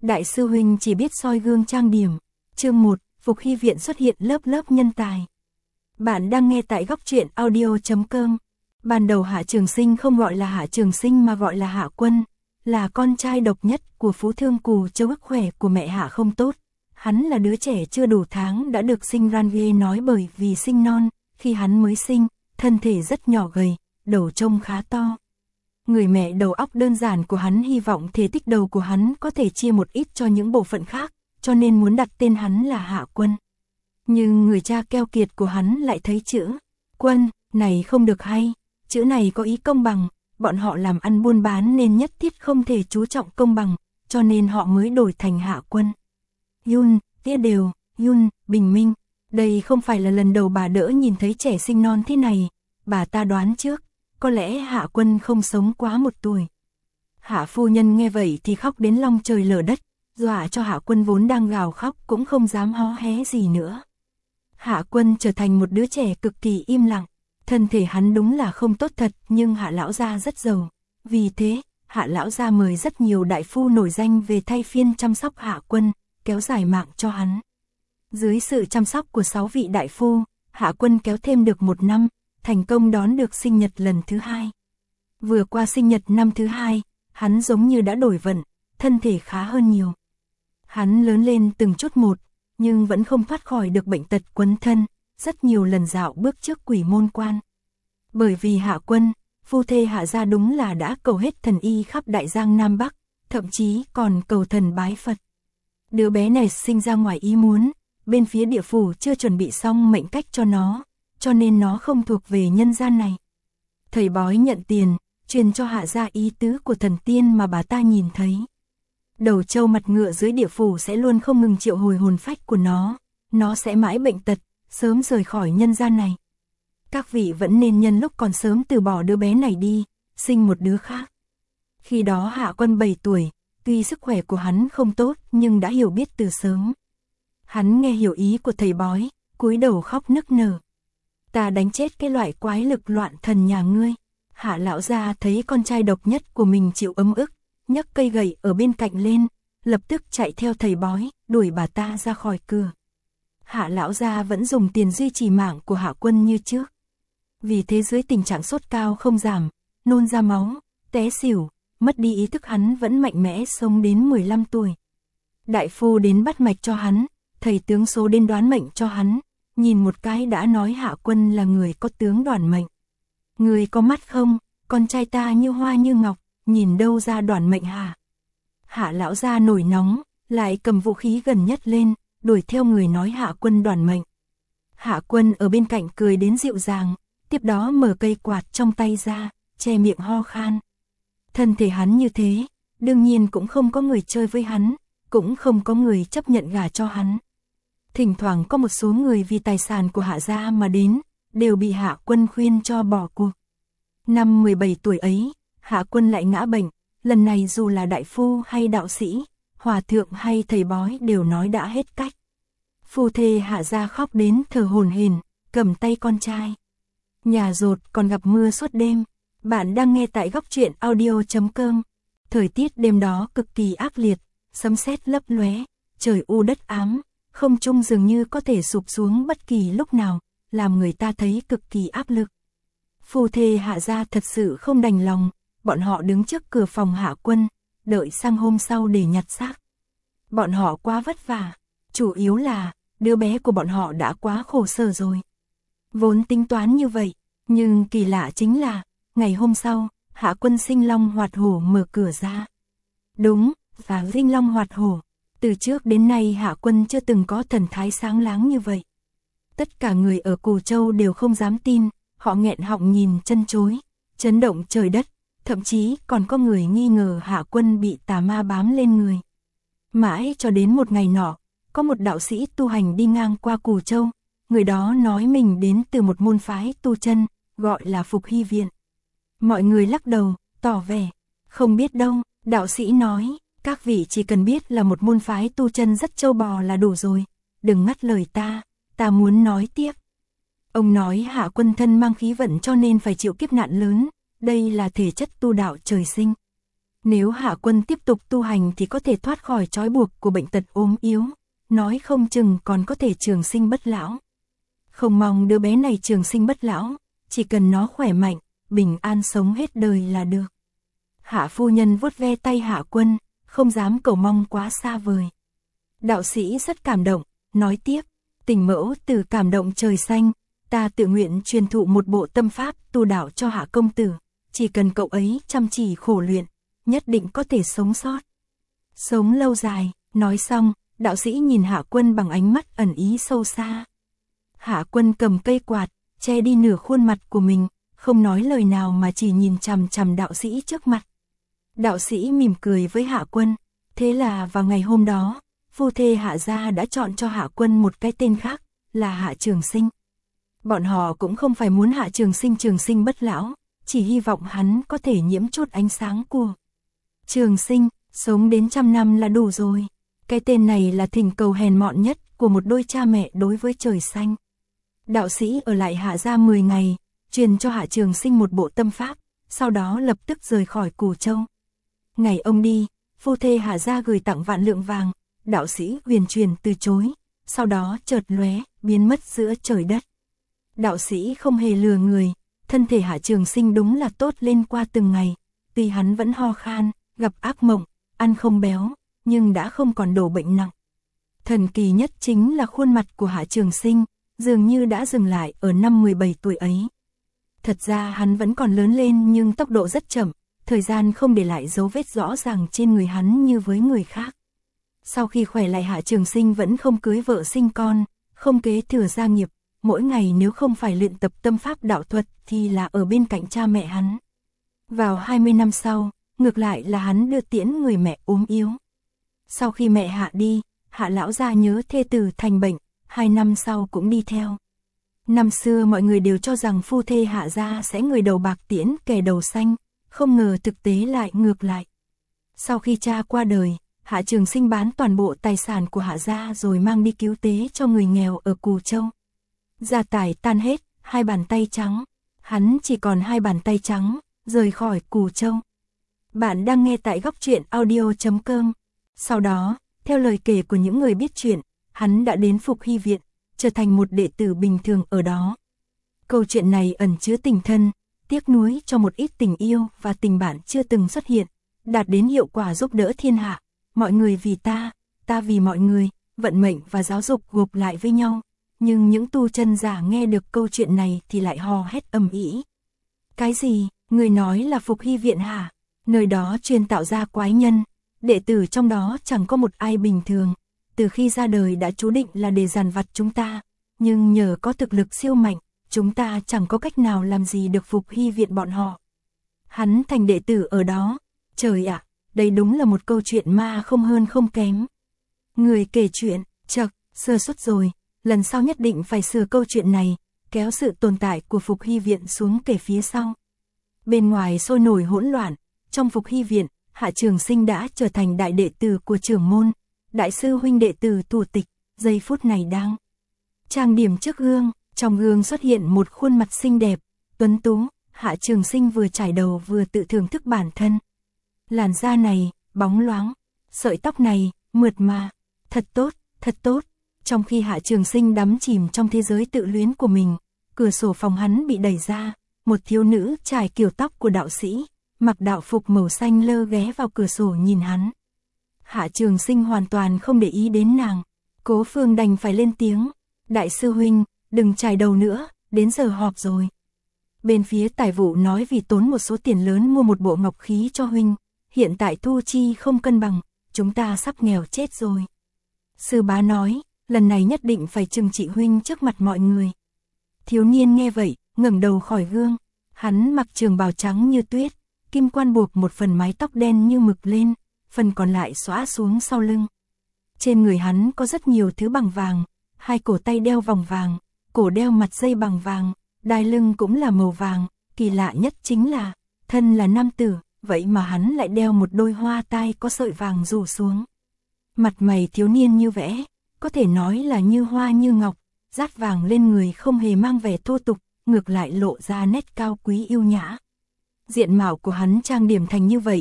Đại sư huynh chỉ biết soi gương trang điểm. Chương 1, Phục Hy viện xuất hiện lớp lớp nhân tài. Bạn đang nghe tại góc truyện audio.com. Ban đầu Hạ Trường Sinh không gọi là Hạ Trường Sinh mà gọi là Hạ Quân, là con trai độc nhất của phú thương Cù Châu. Ức khỏe của mẹ Hạ không tốt. Hắn là đứa trẻ chưa đủ tháng đã được sinh ra, ghê nói bởi vì sinh non, khi hắn mới sinh, thân thể rất nhỏ gầy, đầu trông khá to. Người mẹ đầu óc đơn giản của hắn hy vọng thể tích đầu của hắn có thể chia một ít cho những bộ phận khác, cho nên muốn đặt tên hắn là Hạ Quân. Nhưng người cha keo kiệt của hắn lại thấy chữ Quân này không được hay, chữ này có ý công bằng, bọn họ làm ăn buôn bán nên nhất thiết không thể chú trọng công bằng, cho nên họ mới đổi thành Hạ Quân. Yun, Tia Đều, Yun, Bình Minh, đây không phải là lần đầu bà đỡ nhìn thấy trẻ sinh non thế này, bà ta đoán trước, có lẽ Hạ Quân không sống quá 1 tuổi. Hạ phu nhân nghe vậy thì khóc đến long trời lở đất, dọa cho Hạ Quân vốn đang gào khóc cũng không dám hó hé gì nữa. Hạ Quân trở thành một đứa trẻ cực kỳ im lặng, thân thể hắn đúng là không tốt thật, nhưng Hạ lão gia rất giàu. Vì thế, Hạ lão gia mời rất nhiều đại phu nổi danh về thay phiên chăm sóc Hạ Quân, kéo dài mạng cho hắn. Dưới sự chăm sóc của 6 vị đại phu, Hạ Quân kéo thêm được 1 năm, thành công đón được sinh nhật lần thứ 2. Vừa qua sinh nhật năm thứ 2, hắn giống như đã đổi vận, thân thể khá hơn nhiều. Hắn lớn lên từng chút một, nhưng vẫn không thoát khỏi được bệnh tật quấn thân, rất nhiều lần dạo bước trước quỷ môn quan. Bởi vì Hạ Quân, phu thê Hạ gia đúng là đã cầu hết thần y khắp Đại Giang Nam Bắc, thậm chí còn cầu thần bái Phật. Đứa bé này sinh ra ngoài ý muốn, bên phía địa phủ chưa chuẩn bị xong mệnh cách cho nó, cho nên nó không thuộc về nhân gian này. Thầy bói nhận tiền, truyền cho Hạ gia ý tứ của thần tiên mà bà ta nhìn thấy. Đầu trâu mặt ngựa dưới địa phủ sẽ luôn không ngừng triệu hồi hồn phách của nó sẽ mãi bệnh tật, sớm rời khỏi nhân gian này. Các vị vẫn nên nhân lúc còn sớm từ bỏ đứa bé này đi, sinh một đứa khác. Khi đó Hạ Quân 7 tuổi, tuy sức khỏe của hắn không tốt nhưng đã hiểu biết từ sớm. Hắn nghe hiểu ý của thầy bói, cúi đầu khóc nức nở. Ta đánh chết cái loại quái lực loạn thần nhà ngươi. Hạ lão gia thấy con trai độc nhất của mình chịu ấm ức, nhấc cây gậy ở bên cạnh lên, lập tức chạy theo thầy bói, đuổi bà ta ra khỏi cửa. Hạ lão gia vẫn dùng tiền duy trì mạng của Hạ Quân như trước. Vì thế dưới tình trạng sốt cao không giảm, nôn ra máu, té xỉu, mất đi ý thức hắn vẫn mạnh mẽ sống đến 15 tuổi. Đại phu đến bắt mạch cho hắn, thầy tướng số đến đoán mệnh cho hắn, nhìn một cái đã nói Hạ Quân là người có tướng đoản mệnh. Người có mắt không, con trai ta như hoa như ngọc, nhìn đâu ra đoản mệnh hả? Hạ lão gia nổi nóng, lại cầm vũ khí gần nhất lên, đuổi theo người nói Hạ Quân đoản mệnh. Hạ Quân ở bên cạnh cười đến dịu dàng, tiếp đó mở cây quạt trong tay ra, che miệng ho khan. Thân thể hắn như thế, đương nhiên cũng không có người chơi với hắn, cũng không có người chấp nhận gả cho hắn. Thỉnh thoảng có một số người vì tài sản của Hạ gia mà đến, đều bị Hạ Quân khuyên cho bỏ cuộc. Năm 17 tuổi ấy, Hạ Quân lại ngã bệnh, lần này dù là đại phu hay đạo sĩ, hòa thượng hay thầy bói đều nói đã hết cách. Phu thê Hạ gia khóc đến thở hổn hển, cầm tay con trai. Nhà dột còn gặp mưa suốt đêm. Bạn đang nghe tại góc truyện audio.com. Thời tiết đêm đó cực kỳ ác liệt, sấm sét lấp lóe, trời u đất ám, không trung dường như có thể sụp xuống bất kỳ lúc nào, làm người ta thấy cực kỳ áp lực. Phu thê Hạ gia thật sự không đành lòng, bọn họ đứng trước cửa phòng Hạ Quân, đợi sang hôm sau để nhặt xác. Bọn họ quá vất vả, chủ yếu là đứa bé của bọn họ đã quá khổ sở rồi. Vốn tính toán như vậy, nhưng kỳ lạ chính là ngày hôm sau, Hạ Quân sinh long hoạt hổ mở cửa ra. Đúng, và sinh long hoạt hổ. Từ trước đến nay Hạ Quân chưa từng có thần thái sáng láng như vậy. Tất cả người ở Cù Châu đều không dám tin, họ nghẹn họng nhìn chân chối, chấn động trời đất, thậm chí còn có người nghi ngờ Hạ Quân bị tà ma bám lên người. Mãi cho đến một ngày nọ, có một đạo sĩ tu hành đi ngang qua Cù Châu, người đó nói mình đến từ một môn phái tu chân, gọi là Phục Hy viện. Mọi người lắc đầu, tỏ vẻ, không biết đâu, đạo sĩ nói, các vị chỉ cần biết là một môn phái tu chân rất trâu bò là đủ rồi, đừng ngắt lời ta muốn nói tiếp. Ông nói Hạ Quân thân mang khí vận cho nên phải chịu kiếp nạn lớn, đây là thể chất tu đạo trời sinh. Nếu Hạ Quân tiếp tục tu hành thì có thể thoát khỏi trói buộc của bệnh tật ốm yếu, nói không chừng còn có thể trường sinh bất lão. Không mong đứa bé này trường sinh bất lão, chỉ cần nó khỏe mạnh, bình an sống hết đời là được. Hạ phu nhân vuốt ve tay Hạ Quân, không dám cầu mong quá xa vời. Đạo sĩ rất cảm động, nói tiếp, Tình mẫu từ cảm động trời xanh, ta tự nguyện truyền thụ một bộ tâm pháp tu đạo cho Hạ công tử, chỉ cần cậu ấy chăm chỉ khổ luyện, nhất định có thể sống sót. Sống lâu dài, nói xong, đạo sĩ nhìn Hạ Quân bằng ánh mắt ẩn ý sâu xa. Hạ Quân cầm cây quạt, che đi nửa khuôn mặt của mình, không nói lời nào mà chỉ nhìn chằm chằm đạo sĩ trước mặt. Đạo sĩ mỉm cười với Hạ Quân, thế là vào ngày hôm đó, phu thê Hạ gia đã chọn cho Hạ Quân một cái tên khác, là Hạ Trường Sinh. Bọn họ cũng không phải muốn Hạ Trường Sinh bất lão, chỉ hy vọng hắn có thể nhiễm chút ánh sáng của Trường Sinh, sống đến 100 năm là đủ rồi. Cái tên này là thỉnh cầu hèn mọn nhất của một đôi cha mẹ đối với trời xanh. Đạo sĩ ở lại Hạ gia 10 ngày, truyền cho Hạ Trường Sinh một bộ tâm pháp, sau đó lập tức rời khỏi Cù Châu. Ngày ông đi, phu thê Hạ gia gửi tặng vạn lượng vàng, đạo sĩ huyền truyền từ chối, sau đó chợt lóe, biến mất giữa trời đất. Đạo sĩ không hề lừa người, thân thể Hạ Trường Sinh đúng là tốt lên qua từng ngày, tuy hắn vẫn ho khan, gặp ác mộng, ăn không béo, nhưng đã không còn đổ bệnh nặng. Thần kỳ nhất chính là khuôn mặt của Hạ Trường Sinh, dường như đã dừng lại ở năm 17 tuổi ấy. Thật ra hắn vẫn còn lớn lên nhưng tốc độ rất chậm, thời gian không để lại dấu vết rõ ràng trên người hắn như với người khác. Sau khi khỏe lại Hạ Trường Sinh vẫn không cưới vợ sinh con, không kế thừa gia nghiệp, mỗi ngày nếu không phải luyện tập tâm pháp đạo thuật thì là ở bên cạnh cha mẹ hắn. Vào 20 năm sau, ngược lại là hắn đưa tiễn người mẹ ốm yếu. Sau khi mẹ Hạ đi, Hạ lão gia nhớ thê tử thành bệnh, 2 năm sau cũng đi theo. Năm xưa mọi người đều cho rằng phu thê Hạ gia sẽ người đầu bạc tiễn kẻ đầu xanh, không ngờ thực tế lại ngược lại. Sau khi cha qua đời, Hạ Trường Sinh bán toàn bộ tài sản của Hạ gia rồi mang đi cứu tế cho người nghèo ở Cù Châu. Gia tài tan hết, 2 bàn tay trắng. Hắn chỉ còn 2 bàn tay trắng, rời khỏi Cù Châu. Bạn đang nghe tại góc truyện audio.com. Sau đó, theo lời kể của những người biết chuyện, hắn đã đến Phục Hy Viện, trở thành một đệ tử bình thường ở đó. Câu chuyện này ẩn chứa tình thân, tiếc nuối cho một ít tình yêu và tình bạn chưa từng xuất hiện, đạt đến hiệu quả giúp đỡ thiên hạ. Mọi người vì ta, ta vì mọi người, vận mệnh và giáo dục gộp lại với nhau. Nhưng những tu chân giả nghe được câu chuyện này thì lại hò hét ầm ĩ. Cái gì, người nói là Phục Hy Viện hả? Nơi đó chuyên tạo ra quái nhân, đệ tử trong đó chẳng có một ai bình thường. Từ khi ra đời đã chú định là để dằn vặt chúng ta, nhưng nhờ có thực lực siêu mạnh, chúng ta chẳng có cách nào làm gì được Phục Hy Viện bọn họ. Hắn thành đệ tử ở đó, trời ạ, đây đúng là một câu chuyện ma không hơn không kém. Người kể chuyện, chậc, sơ suất rồi, lần sau nhất định phải sửa câu chuyện này, kéo sự tồn tại của Phục Hy Viện xuống kể phía sau. Bên ngoài sôi nổi hỗn loạn, trong Phục Hy Viện, Hạ Trường Sinh đã trở thành đại đệ tử của trưởng môn, đại sư huynh đệ tử thủ tịch, giây phút này đang trang điểm trước gương, trong gương xuất hiện một khuôn mặt xinh đẹp, tuấn tú, Hạ Trường Sinh vừa chải đầu vừa tự thưởng thức bản thân. Làn da này, bóng loáng, sợi tóc này, mượt mà, thật tốt, thật tốt. Trong khi Hạ Trường Sinh đắm chìm trong thế giới tự luyến của mình, cửa sổ phòng hắn bị đẩy ra, một thiếu nữ trải kiểu tóc của đạo sĩ, mặc đạo phục màu xanh lơ ghé vào cửa sổ nhìn hắn. Hạ Trường Sinh hoàn toàn không để ý đến nàng, Cố Phương đành phải lên tiếng, đại sư huynh, đừng trải đầu nữa, đến giờ họp rồi. Bên phía tài vụ nói vì tốn một số tiền lớn mua một bộ ngọc khí cho huynh, hiện tại thu chi không cân bằng, chúng ta sắp nghèo chết rồi. Sư bá nói, lần này nhất định phải trừng trị huynh trước mặt mọi người. Thiếu niên nghe vậy, ngẩng đầu khỏi gương, hắn mặc trường bào trắng như tuyết, kim quan buộc một phần mái tóc đen như mực lên, phần còn lại xõa xuống sau lưng. Trên người hắn có rất nhiều thứ bằng vàng, 2 cổ tay đeo vòng vàng, cổ đeo mặt dây bằng vàng, đai lưng cũng là màu vàng, kỳ lạ nhất chính là, thân là nam tử, vậy mà hắn lại đeo một đôi hoa tai có sợi vàng rủ xuống. Mặt mày thiếu niên như vẽ, có thể nói là như hoa như ngọc, dát vàng lên người không hề mang vẻ thô tục, ngược lại lộ ra nét cao quý yêu nhã. Diện mạo của hắn trang điểm thành như vậy,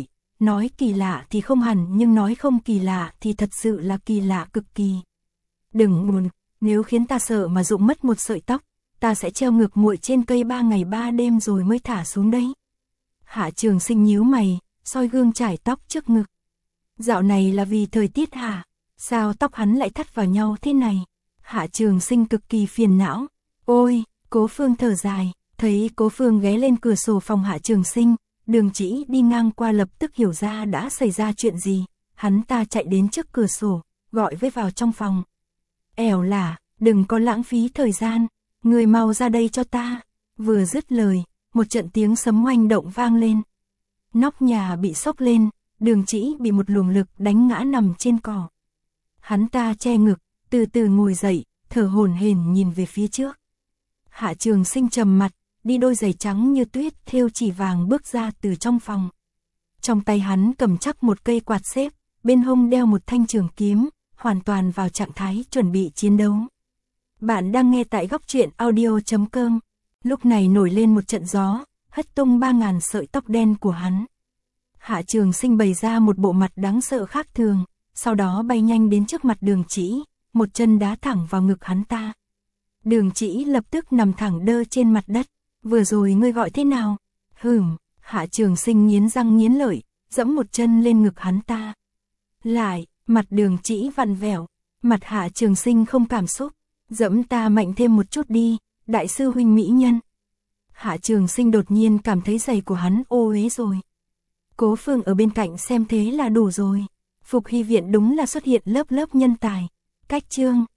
Nói kỳ lạ thì không hẳn nhưng nói không kỳ lạ thì thật sự là kỳ lạ cực kỳ. Đừng buồn, nếu khiến ta sợ mà rụng mất một sợi tóc, ta sẽ treo ngược muội trên cây 3 ngày 3 đêm rồi mới thả xuống đấy. Hạ Trường Sinh nhíu mày, soi gương chải tóc trước ngực. Dạo này là vì thời tiết hả? Sao tóc hắn lại thắt vào nhau thế này? Hạ Trường Sinh cực kỳ phiền não. Ôi, Cố Phương thở dài, thấy Cố Phương ghé lên cửa sổ phòng Hạ Trường Sinh, Đường Chỉ đi ngang qua lập tức hiểu ra đã xảy ra chuyện gì. Hắn ta chạy đến trước cửa sổ, gọi với vào trong phòng. Ẻo lả, đừng có lãng phí thời gian, người mau ra đây cho ta. Vừa dứt lời, một trận tiếng sấm oanh động vang lên. Nóc nhà bị xốc lên, Đường Chỉ bị một luồng lực đánh ngã nằm trên cỏ. Hắn ta che ngực, từ từ ngồi dậy, thở hổn hển nhìn về phía trước. Hạ Trường Sinh trầm mặt, đi đôi giày trắng như tuyết thêu chỉ vàng bước ra từ trong phòng. Trong tay hắn cầm chắc một cây quạt xếp, bên hông đeo một thanh trường kiếm, hoàn toàn vào trạng thái chuẩn bị chiến đấu. Bạn đang nghe tại góc truyện audio.com. Lúc này nổi lên một trận gió, hất tung 3.000 sợi tóc đen của hắn. Hạ Trường Sinh bày ra một bộ mặt đáng sợ khác thường, sau đó bay nhanh đến trước mặt Đường Chỉ, một chân đá thẳng vào ngực hắn ta. Đường Chỉ lập tức nằm thẳng đơ trên mặt đất. Vừa rồi ngươi gọi thế nào? Hạ Trường Sinh nghiến răng nghiến lợi, giẫm một chân lên ngực hắn ta. Lại, mặt Đường Chỉ vặn vẹo, mặt Hạ Trường Sinh không cảm xúc, giẫm ta mạnh thêm một chút đi, đại sư huynh mỹ nhân. Hạ Trường Sinh đột nhiên cảm thấy giày của hắn ô uế rồi. Cố Phương ở bên cạnh xem thế là đủ rồi. Phục Hy viện đúng là xuất hiện lớp lớp nhân tài. Cách chương